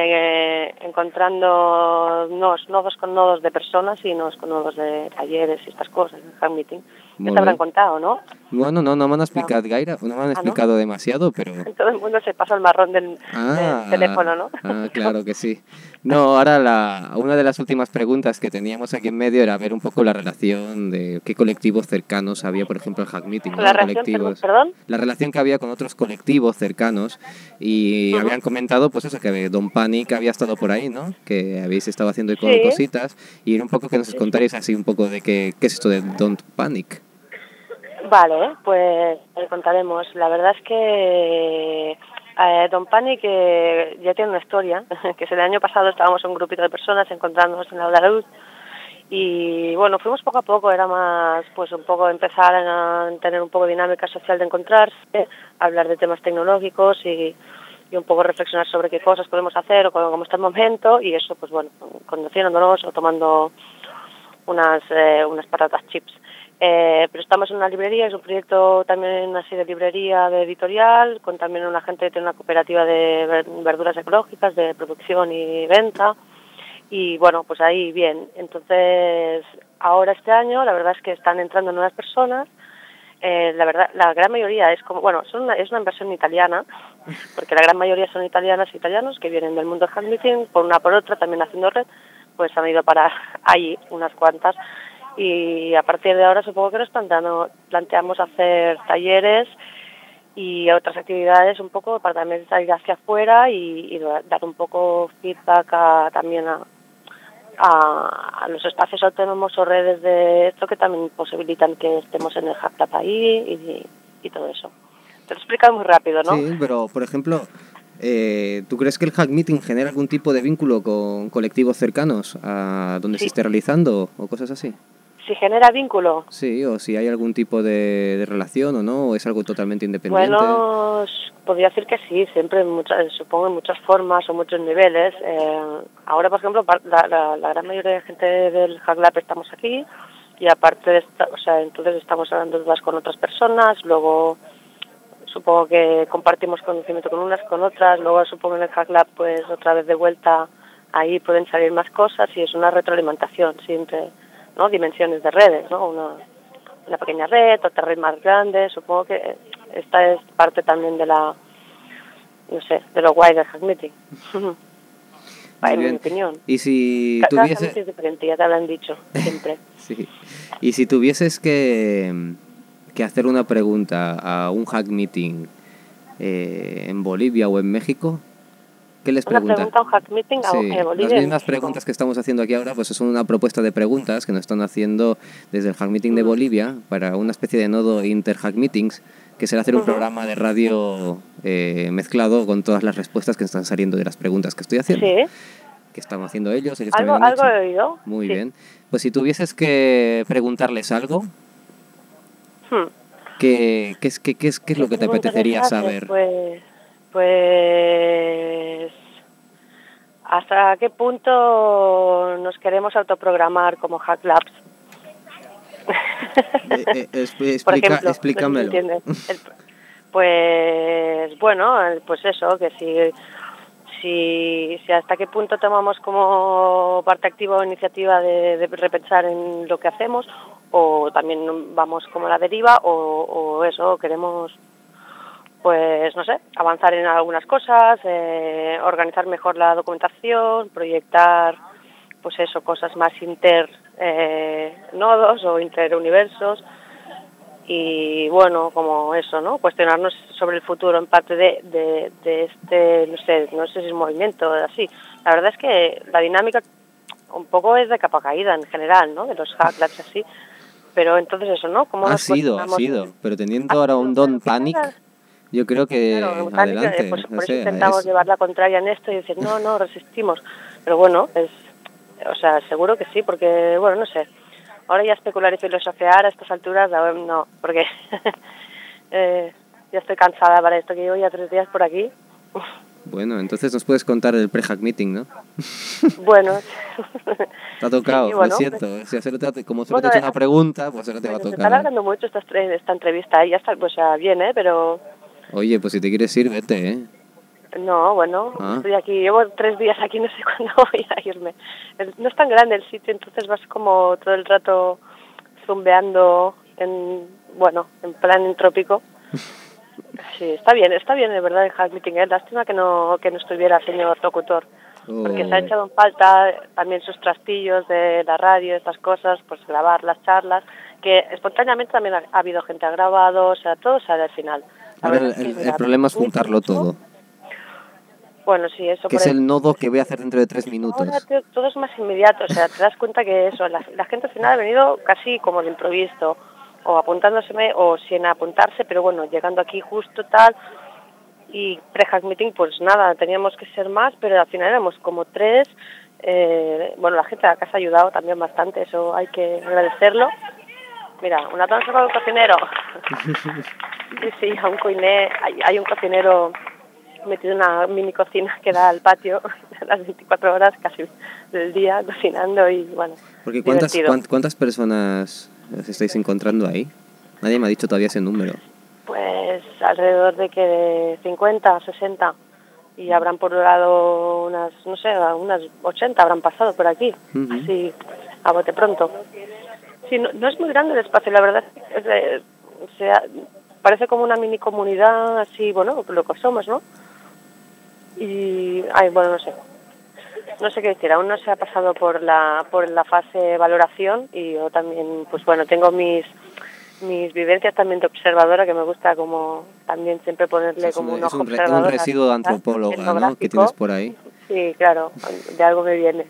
encontrando nodos con nodos de personas y nodos con nodos de talleres y estas cosas, en Hack Meeting. ¿Qué Molt te habrán bé. contado, no? Bueno, no me han explicado gaire, no me han explicado demasiado, pero... Todo el mundo se pasa el marrón del teléfono, ¿no? Claro que sí. No, ahora una de las últimas preguntas que teníamos aquí en medio era ver un poco la relación de qué colectivos cercanos había, por ejemplo, el Hack Meeting, ¿no? La relación, perdón. La relación que había con otros colectivos cercanos y habían comentado, pues eso, que Don't Panic había estado por ahí, ¿no? Que habéis estado haciendo cositas y un poco que nos contaréis así un poco de qué es esto de Don't Panic. Vale, pues le contaremos. La verdad es que Don't Panic ya tiene una historia, que es el año pasado estábamos un grupito de personas encontrándonos en la Luz y bueno, fuimos poco a poco, era más pues un poco empezar a tener un poco de dinámica social de encontrarse, hablar de temas tecnológicos y un poco reflexionar sobre qué cosas podemos hacer o cómo está el momento y eso pues bueno, conociéndonos o tomando unas patatas chips. Pero estamos en una librería, es un proyecto también así de librería, de editorial, con también una gente que tiene una cooperativa de verduras ecológicas, de producción y venta, y bueno, pues ahí bien. Entonces, ahora este año, la verdad es que están entrando nuevas personas, la verdad, la gran mayoría es como, bueno, es una inversión italiana, porque la gran mayoría son italianas y italianos que vienen del mundo del Hack Meeting, por una por otra, también haciendo red, pues han ido para allí unas cuantas. Y a partir de ahora supongo que nos planteamos hacer talleres y otras actividades un poco para también salir hacia afuera y dar un poco feedback también a los espacios autónomos o redes de esto que también posibilitan que estemos en el Hack Lab ahí y todo eso. Te lo he explicado muy rápido, ¿no? Sí, pero por ejemplo, ¿tú crees que el Hack Meeting genera algún tipo de vínculo con colectivos cercanos a donde se esté realizando o cosas así? Si genera vínculo. Sí, o si hay algún tipo de relación o no, o es algo totalmente independiente. Bueno, podría decir que sí, siempre supongo en muchas formas o muchos niveles. Ahora, por ejemplo, la gran mayoría de gente del Hack Lab estamos aquí y aparte de o sea, entonces estamos hablando dudas con otras personas, luego supongo que compartimos conocimiento con unas, con otras, luego supongo en el Hack Lab pues otra vez de vuelta ahí pueden salir más cosas y es una retroalimentación siempre, ¿no? Dimensiones de redes, ¿no? Una pequeña red, otra red más grande, supongo que esta es parte también de la, no sé, de lo guay del Hack Meeting. En mi opinión. Y si Cada tuviese... Hack Meeting es diferente, ya te lo han dicho, siempre. Sí. Y si tuvieses que hacer una pregunta a un Hack Meeting en Bolivia o en México, ¿qué les Una preguntas? pregunta a un Hack Meeting a Sí, Bolivia. las mismas preguntas que estamos haciendo aquí ahora, pues son una propuesta de preguntas que nos están haciendo desde el Hack Meeting de Bolivia para una especie de nodo Inter-Hack Meetings, que será hacer un programa de radio mezclado con todas las respuestas que están saliendo de las preguntas que estoy haciendo. Sí. Que están haciendo ellos ¿Algo, también algo he oído? Muy sí. bien. Pues si tuvieses que preguntarles algo, ¿qué es lo que te apetecería saber? Pues ¿hasta qué punto nos queremos autoprogramar como Hack Labs? Por ejemplo, explícamelo. No sé si entiendes. Pues bueno, pues eso, que si hasta qué punto tomamos como parte activa o iniciativa de repensar en lo que hacemos, o también vamos como a la deriva, o eso, queremos, pues no sé, avanzar en algunas cosas, organizar mejor la documentación, proyectar, pues eso, cosas más nodos o interuniversos. Y bueno, como eso, ¿no? Cuestionarnos sobre el futuro en parte de este, no sé si es movimiento así. La verdad es que la dinámica un poco es de capa caída en general, ¿no? De los Hack Labs así. Pero entonces eso, ¿no? ¿Cómo Ha sido, pero teniendo ahora un Don Panic, yo creo que claro, adelante. Por o eso sea, intentamos llevar la contraria en esto y decir, no, resistimos. Pero bueno, o sea, seguro que sí, porque, bueno, no sé. Ahora ya especular y filosofear a estas alturas, no, porque ya estoy cansada para esto, que llevo ya 3 días por aquí. Bueno, entonces nos puedes contar el pre-Hack Meeting, ¿no? Bueno. Te ha tocado, sí, bueno, lo siento. Como solo te he hecho una pregunta, pues ahora te va a tocar. Se está alargando mucho esta entrevista, ya está, pues ya bien, pero... Oye, pues si te quieres ir, vete, ¿eh? No, bueno, estoy aquí, llevo 3 días aquí, no sé cuándo voy a irme. No es tan grande el sitio, entonces vas como todo el rato zumbeando en plan entrópico. Sí, está bien, de verdad el Hack Meeting. Lástima que no estuviera el señor locutor, porque se ha echado en falta también sus trastillos de la radio, estas cosas, pues grabar las charlas, que espontáneamente también ha habido gente ha grabado, o sea, todo sale al final. Ahora el problema es juntarlo todo. Bueno, sí, eso. Que es el nodo que voy a hacer dentro de 3 minutos. Ahora todo es más inmediato, o sea, te das cuenta que eso, la gente al final ha venido casi como de improviso, o apuntándoseme o sin apuntarse, pero bueno, llegando aquí justo tal, y pre-Hack Meeting, pues nada, teníamos que ser más, pero al final éramos como 3, bueno, la gente de la casa ha ayudado también bastante, eso hay que agradecerlo. Mira, un aplauso para el cocinero. Sí, a un coiné, hay un cocinero metido en una mini cocina que da al patio las 24 horas casi del día cocinando y bueno. Porque ¿cuántas personas os estáis encontrando ahí? Nadie me ha dicho todavía ese número. Pues alrededor de 50, 60 y habrán por un lado unas 80 habrán pasado por aquí, así a bote pronto. Sí, no es muy grande el espacio, la verdad. Parece como una mini comunidad, así, bueno, lo que somos, ¿no? Y, bueno, no sé qué decir, aún no se ha pasado por la fase de valoración y yo también, pues bueno, tengo mis vivencias también de observadora, que me gusta como también siempre ponerle como un ojo observador. Es un residuo de antropóloga, ¿no?, que tienes por ahí. Sí, claro, de algo me viene.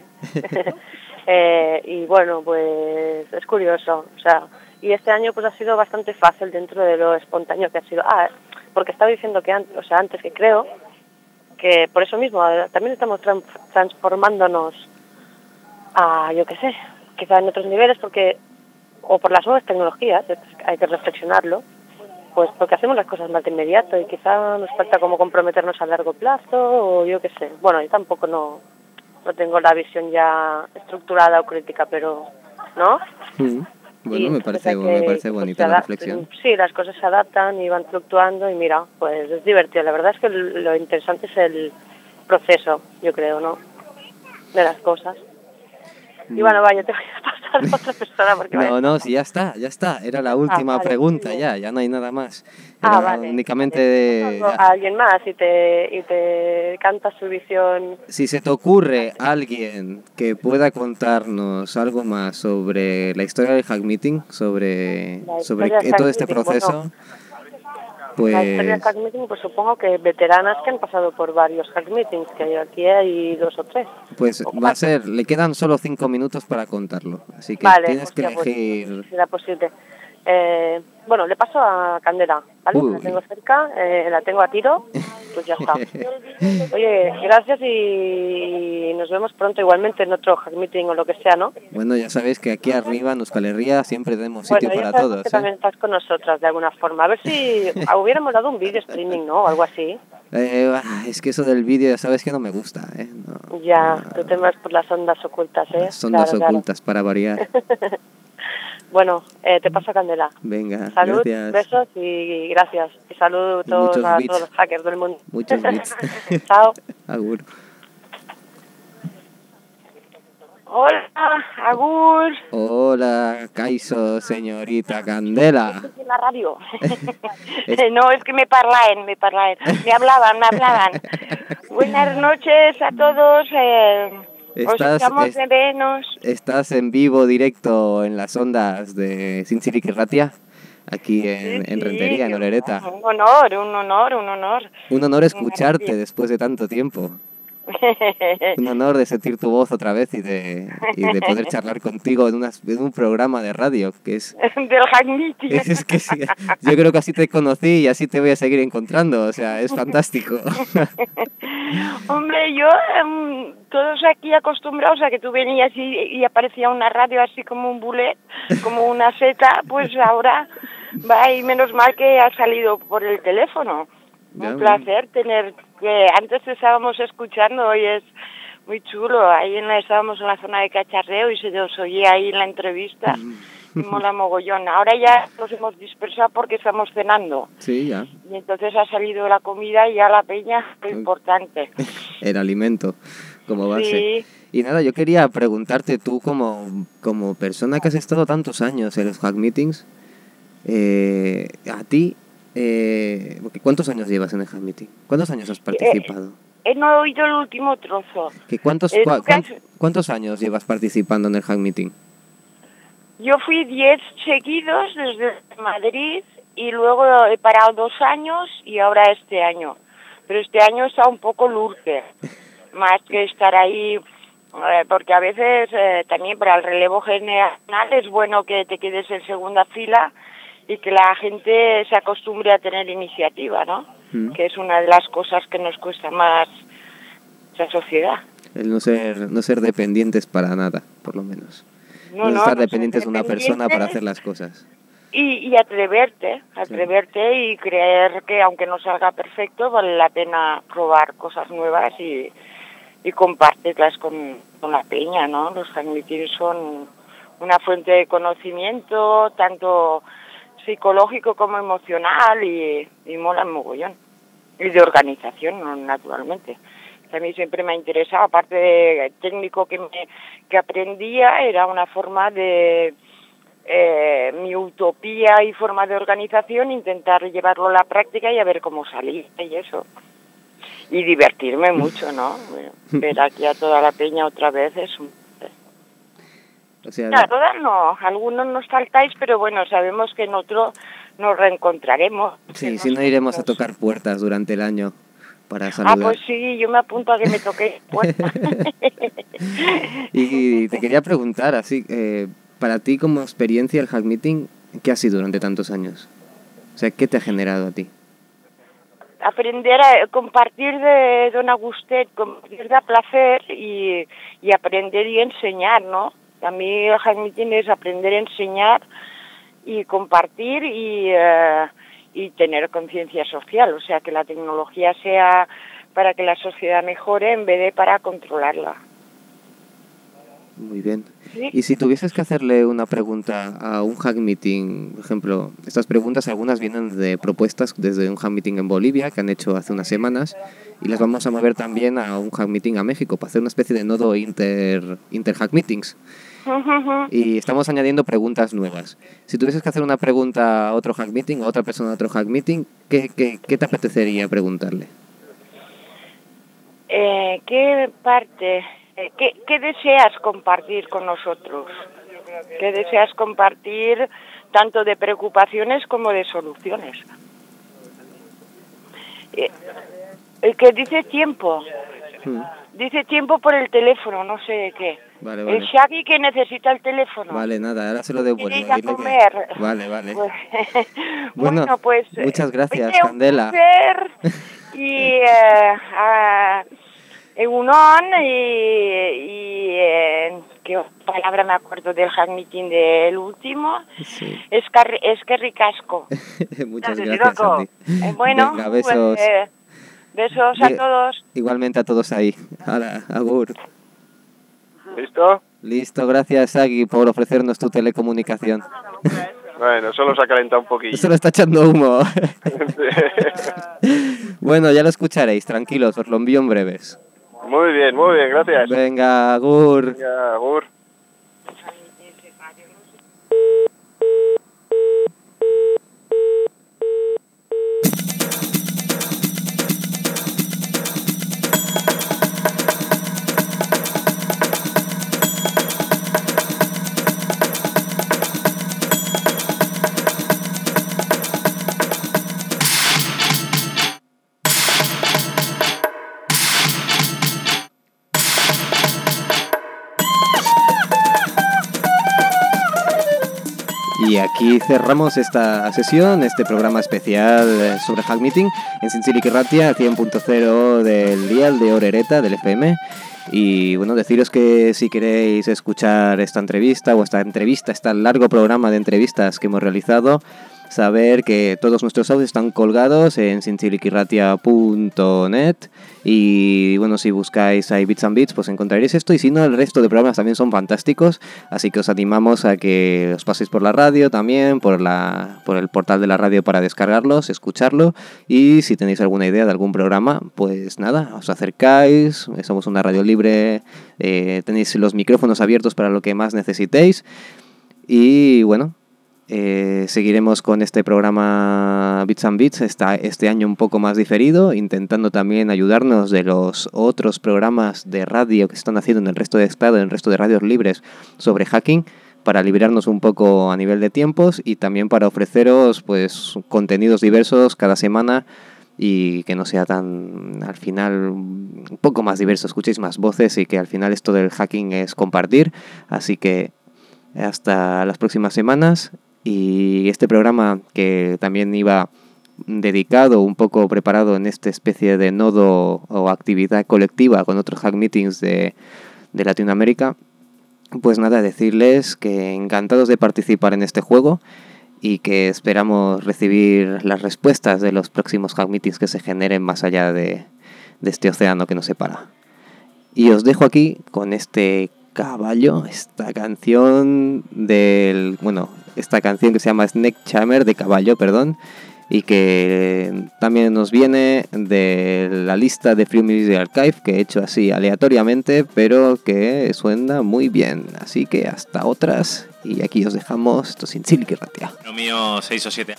Y bueno, pues es curioso, o sea, y este año pues ha sido bastante fácil dentro de lo espontáneo que ha sido. Porque estaba diciendo que antes que creo que por eso mismo también estamos transformándonos a, yo qué sé, quizá en otros niveles, o por las nuevas tecnologías, hay que reflexionarlo, pues porque hacemos las cosas más de inmediato y quizá nos falta como comprometernos a largo plazo, o yo qué sé. Bueno, yo tampoco no tengo la visión ya estructurada o crítica, pero, ¿no? Bueno, Y me parece bonita la reflexión. Sí, las cosas se adaptan y van fluctuando y mira, pues es divertido. La verdad es que lo interesante es el proceso, yo creo, ¿no? De las cosas. Y bueno, vaya, te voy a pasar a otra persona porque No, sí, ya está. Era la última vale, pregunta, muy bien. ya no hay nada más. Era Vale. únicamente Vale. de... A alguien más y te canta su visión. Si se te ocurre alguien que pueda contarnos algo más sobre la historia del hack meeting, sobre La historia del todo hack este meeting, proceso, la historia del pues, hack meeting, pues supongo que veteranas que han pasado por varios hack meetings, que aquí hay 2 o 3. pues va a ser, le quedan solo 5 minutos para contarlo, así que Vale, tienes que hostia, pues elegir... será posible. Bueno, le paso a Candela, ¿vale? La tengo cerca, la tengo a tiro, pues ya está. Oye, gracias y nos vemos pronto igualmente en otro hack meeting o lo que sea, ¿no? Bueno, ya sabéis que aquí arriba en Euskal Herria siempre tenemos sitio Bueno, ya para sabemos todos, que también estás con nosotras de alguna forma. A ver si hubiéramos dado un vídeo streaming, ¿no? O algo así. Es que eso del vídeo ya sabes que no me gusta, Ya, tú te vas por las ondas ocultas, ¿eh? Las ondas ocultas, para variar. Bueno, te paso a Candela. Venga, Salud, gracias. besos y gracias. Y saludos Muchos a bits. todos los hackers del mundo. Muchos bits. Chao. Agur. Hola, Agur. Hola, Kaiso, señorita Candela. En la radio. No, es que me parlaen. Me hablaban. Buenas noches a todos. Os echamos de menos. Estás en vivo, directo, en las ondas de Zintzilik Irratia, aquí en Rentería, en Orereta. Un honor. Un honor escucharte después de tanto tiempo. Un honor de sentir tu voz otra vez y de poder charlar contigo en un programa de radio que es... Del hack meeting. Es que sí, yo creo que así te conocí y así te voy a seguir encontrando, o sea, es fantástico. Hombre, yo, todos aquí acostumbrados a que tú venías y aparecía una radio así como un bullet, como una seta, pues ahora va y menos mal que ha salido por el teléfono. Un placer tener que antes te estábamos escuchando, hoy es muy chulo, estábamos en la zona de cacharreo y se nos oía ahí en la entrevista y mola mogollón. Ahora ya nos hemos dispersado porque estamos cenando. Sí, ya. Y entonces ha salido la comida y ya la peña, lo importante. El alimento como base. Sí. Y nada, yo quería preguntarte tú como persona que has estado tantos años en los hack meetings, a ti, ¿cuántos años llevas en el hack meeting? ¿Cuántos años has participado? No he oído el último trozo. ¿Cuántos años llevas participando en el hack meeting? Yo fui 10 seguidos desde Madrid y luego he parado 2 años y ahora este año. Pero este año está un poco lurque, más que estar ahí, porque a veces también para el relevo generacional es bueno que te quedes en segunda fila y que la gente se acostumbre a tener iniciativa, ¿no? Que es una de las cosas que nos cuesta más la sociedad. El no ser dependientes para nada, por lo menos. No estar dependientes de una persona para hacer las cosas. Y atreverte y creer que aunque no salga perfecto, vale la pena probar cosas nuevas y compartirlas con la peña, ¿no? Los hack meetings son una fuente de conocimiento, tanto psicológico como emocional y mola mogollón. Y de organización, naturalmente. A mí siempre me ha interesado, aparte de técnico que aprendía, era una forma de mi utopía y forma de organización, intentar llevarlo a la práctica y a ver cómo salía y eso. Y divertirme mucho, ¿no? Ver aquí a toda la peña otra vez es un... A todas no, algunos nos faltáis, pero bueno, sabemos que en otro nos reencontraremos. Sí, si no iremos a tocar puertas durante el año para saludar. Pues sí, yo me apunto a que me toque puertas. Y te quería preguntar, así, para ti como experiencia el hack meeting, ¿qué ha sido durante tantos años? O sea, ¿qué te ha generado a ti? Aprender a compartir de Don Agustet, compartir de placer y aprender y enseñar, ¿no? A mí el hack meeting es aprender a enseñar y compartir y tener conciencia social, o sea, que la tecnología sea para que la sociedad mejore en vez de para controlarla. Muy bien. Sí. Y si tuvieses que hacerle una pregunta a un hack meeting, por ejemplo, estas preguntas algunas vienen de propuestas desde un hack meeting en Bolivia que han hecho hace unas semanas y las vamos a mover también a un hack meeting a México para hacer una especie de nodo inter hack meetings. Y estamos añadiendo preguntas nuevas. Si tuvieses que hacer una pregunta a otro hack meeting, a otra persona a otro hack meeting, ¿qué te apetecería preguntarle? ¿Qué parte, qué deseas compartir con nosotros? ¿Qué deseas compartir tanto de preocupaciones como de soluciones? El que dice tiempo. Dice tiempo por el teléfono, no sé de qué. Vale. El Shaggy que necesita el teléfono. Vale, nada, ahora se lo devuelvo. Quiere ir a comer. Vale. Bueno, pues... muchas gracias, oye, Candela. Un placer. Y Egunon y qué palabra me acuerdo del hack meeting del último. Sí. Es que ricasco. Muchas gracias, Sandy. Bueno, venga, besos. Pues, besos a todos. Igualmente a todos ahí. Hala, agur. ¿Listo? Listo, gracias, Agui, por ofrecernos tu telecomunicación. Bueno, solo se ha calentado un poquillo. Solo está echando humo. Bueno, ya lo escucharéis, tranquilos, os lo envío en breves. Muy bien, gracias. Venga, agur. Venga, agur. Y aquí cerramos esta sesión, este programa especial sobre Hack Meeting en Zintzilik Irratia 100.0 del dial de Orereta del FM. Y bueno, deciros que si queréis escuchar esta entrevista, este largo programa de entrevistas que hemos realizado, saber que todos nuestros audios están colgados en zintzilikirratia.net y bueno, si buscáis ahí Bits and Bits pues encontraréis esto, y si no, el resto de programas también son fantásticos, así que os animamos a que os paséis por la radio también, por el portal de la radio para descargarlos, escucharlo, y si tenéis alguna idea de algún programa, pues nada, os acercáis, somos una radio libre, tenéis los micrófonos abiertos para lo que más necesitéis, y bueno, seguiremos con este programa Bits and Bits este año un poco más diferido, intentando también ayudarnos de los otros programas de radio que se están haciendo en el resto de estado, en el resto de radios libres sobre hacking, para liberarnos un poco a nivel de tiempos y también para ofreceros pues contenidos diversos cada semana y que no sea tan, al final, un poco más diverso, escuchéis más voces y que al final esto del hacking es compartir. Así que hasta las próximas semanas. Y este programa, que también iba dedicado, un poco preparado en esta especie de nodo o actividad colectiva con otros hack meetings de Latinoamérica, pues nada, decirles que encantados de participar en este juego y que esperamos recibir las respuestas de los próximos hack meetings que se generen más allá de este océano que nos separa. Y os dejo aquí con este caballo, esta canción que se llama Snake Charmer de Caballo, y que también nos viene de la lista de Free Music Archive que he hecho así aleatoriamente, pero que suena muy bien. Así que hasta otras, y aquí os dejamos esto sin Zintzilik Irratia. Lo mío 6 o 7.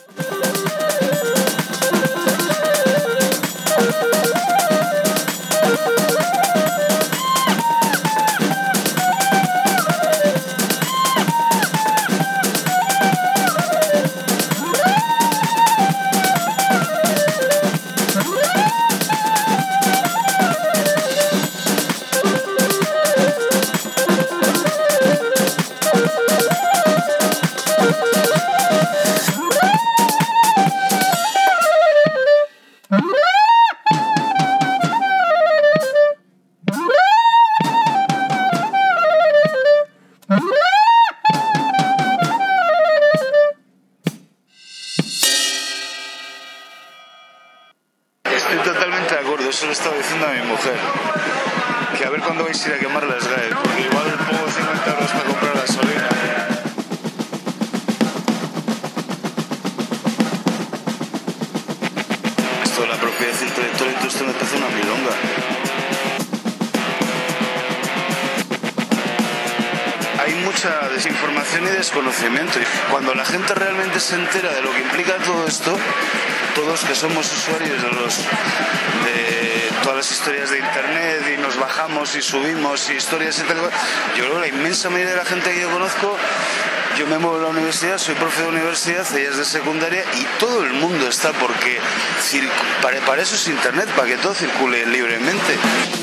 trayectoria y todo esto me parece una milonga. Hay mucha desinformación y desconocimiento. Cuando la gente realmente se entera de lo que implica todo esto, todos que somos usuarios de todas las historias de internet y nos bajamos y subimos y historias y tal, yo creo que la inmensa mayoría de la gente que yo conozco, yo me muevo en la universidad, soy profe de universidad, ella es de secundaria y todo el mundo está porque para eso es internet, para que todo circule libremente.